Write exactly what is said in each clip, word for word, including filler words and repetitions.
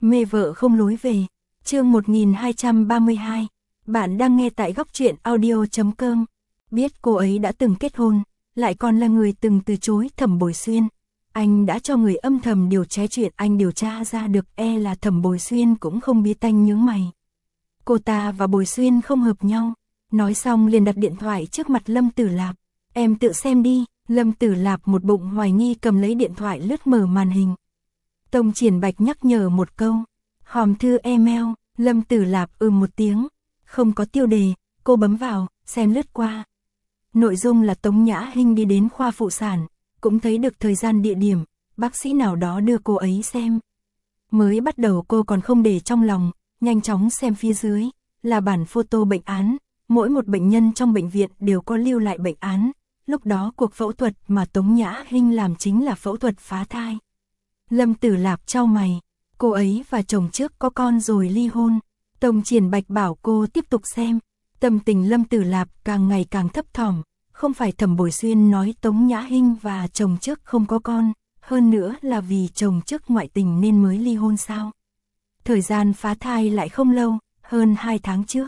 Mê vợ không lối về. Chương một nghìn hai trăm ba mươi hai. Bạn đang nghe tại góc truyện audio chấm com. Biết cô ấy đã từng kết hôn, lại còn là người từng từ chối Thẩm Bồi Xuyên. Anh đã cho người âm thầm điều tra chuyện anh điều tra ra được, e là Thẩm Bồi Xuyên cũng không biết tanh nhướng mày. Cô ta và Bồi Xuyên không hợp nhau. Nói xong liền đặt điện thoại trước mặt Lâm Tử Lạp. Em tự xem đi. Lâm Tử Lạp một bụng hoài nghi cầm lấy điện thoại lướt mở màn hình. Tông Triển Bạch nhắc nhở một câu. Hòm thư email. Lâm Tử Lạp ừm một tiếng. Không có tiêu đề, cô bấm vào, xem lướt qua. Nội dung là Tống Nhã Hinh đi đến khoa phụ sản, cũng thấy được thời gian địa điểm, bác sĩ nào đó đưa cô ấy xem. Mới bắt đầu cô còn không để trong lòng, nhanh chóng xem phía dưới, là bản photo bệnh án. Mỗi một bệnh nhân trong bệnh viện đều có lưu lại bệnh án. Lúc đó cuộc phẫu thuật mà Tống Nhã Hinh làm chính là phẫu thuật phá thai. Lâm Tử Lạp chau mày, cô ấy và chồng trước có con rồi ly hôn. Tông Triển Bạch bảo cô tiếp tục xem. Tâm tình Lâm Tử Lạp càng ngày càng thấp thỏm. Không phải Thẩm Bồi Xuyên nói Tống Nhã Hinh và chồng trước không có con, hơn nữa là vì chồng trước ngoại tình nên mới ly hôn sao? Thời gian phá thai lại không lâu, hơn hai tháng trước.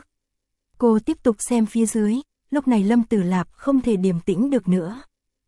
Cô tiếp tục xem phía dưới, lúc này Lâm Tử Lạp không thể điềm tĩnh được nữa.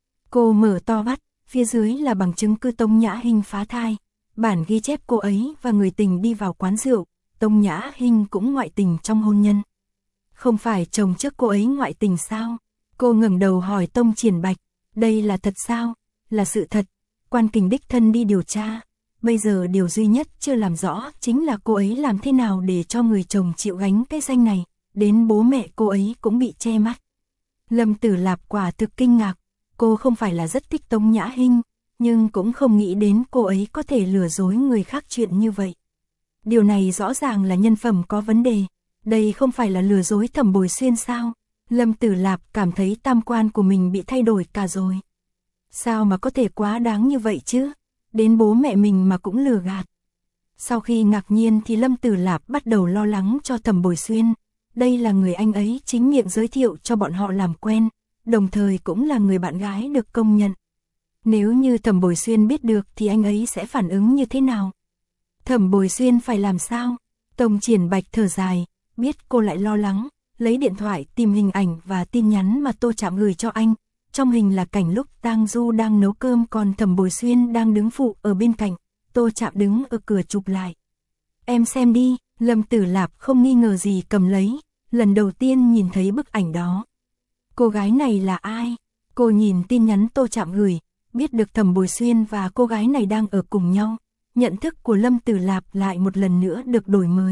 Cô mở to mắt, phía dưới là bằng chứng cứ Tống Nhã Hinh phá thai, bản ghi chép cô ấy và người tình đi vào quán rượu, Tống Nhã Hinh cũng ngoại tình trong hôn nhân. Không phải chồng trước cô ấy ngoại tình sao? Cô ngẩng đầu hỏi Tông Triển Bạch, đây là thật sao? Là sự thật, Quan Kình đích thân đi điều tra. Bây giờ điều duy nhất chưa làm rõ chính là cô ấy làm thế nào để cho người chồng chịu gánh cái danh này, đến bố mẹ cô ấy cũng bị che mắt. Lâm Tử Lạp quả thực kinh ngạc, cô không phải là rất thích Tống Nhã Hinh, nhưng cũng không nghĩ đến cô ấy có thể lừa dối người khác chuyện như vậy. Điều này rõ ràng là nhân phẩm có vấn đề, đây không phải là lừa dối Thẩm Bồi Xuyên sao? Lâm Tử Lạp cảm thấy tam quan của mình bị thay đổi cả rồi. Sao mà có thể quá đáng như vậy chứ? Đến bố mẹ mình mà cũng lừa gạt. Sau khi ngạc nhiên thì Lâm Tử Lạp bắt đầu lo lắng cho Thẩm Bồi Xuyên. Đây là người anh ấy chính miệng giới thiệu cho bọn họ làm quen, đồng thời cũng là người bạn gái được công nhận. Nếu như Thẩm Bồi Xuyên biết được thì anh ấy sẽ phản ứng như thế nào? Thẩm Bồi Xuyên phải làm sao? Tông Triển Bạch thở dài, biết cô lại lo lắng, lấy điện thoại tìm hình ảnh và tin nhắn mà Tô Trạm gửi cho anh. Trong hình là cảnh lúc Tang Du đang nấu cơm còn Thẩm Bồi Xuyên đang đứng phụ ở bên cạnh, Tô Trạm đứng ở cửa chụp lại. Em xem đi, Lâm Tử Lạp không nghi ngờ gì cầm lấy, lần đầu tiên nhìn thấy bức ảnh đó. Cô gái này là ai? Cô nhìn tin nhắn Tô Trạm gửi, biết được Thẩm Bồi Xuyên và cô gái này đang ở cùng nhau. Nhận thức của Lâm Tử Lạp lại một lần nữa được đổi mới.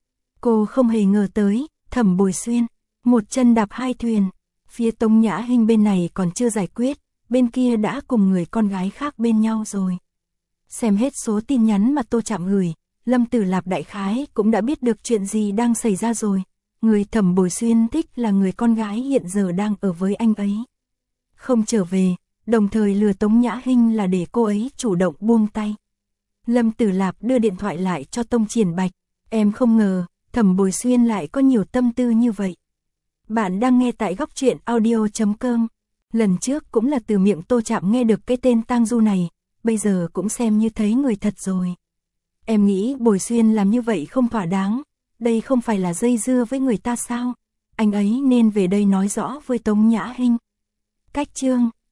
Cô không hề ngờ tới, Thẩm Bồi Xuyên, một chân đạp hai thuyền. Phía Tống Nhã Hinh bên này còn chưa giải quyết, bên kia đã cùng người con gái khác bên nhau rồi. Xem hết số tin nhắn mà Tô Trạm gửi, Lâm Tử Lạp đại khái cũng đã biết được chuyện gì đang xảy ra rồi. Người Thẩm Bồi Xuyên thích là người con gái hiện giờ đang ở với anh ấy. Không trở về, đồng thời lừa Tống Nhã Hinh là để cô ấy chủ động buông tay. Lâm Tử Lạp đưa điện thoại lại cho Tông Triển Bạch. Em không ngờ, Thẩm Bồi Xuyên lại có nhiều tâm tư như vậy. Bạn đang nghe tại góc truyện audio chấm com. Lần trước cũng là từ miệng Tô Trạm nghe được cái tên Tang Du này, bây giờ cũng xem như thấy người thật rồi. Em nghĩ Bồi Xuyên làm như vậy không thỏa đáng, đây không phải là dây dưa với người ta sao? Anh ấy nên về đây nói rõ với Tống Nhã Hinh. Cách chương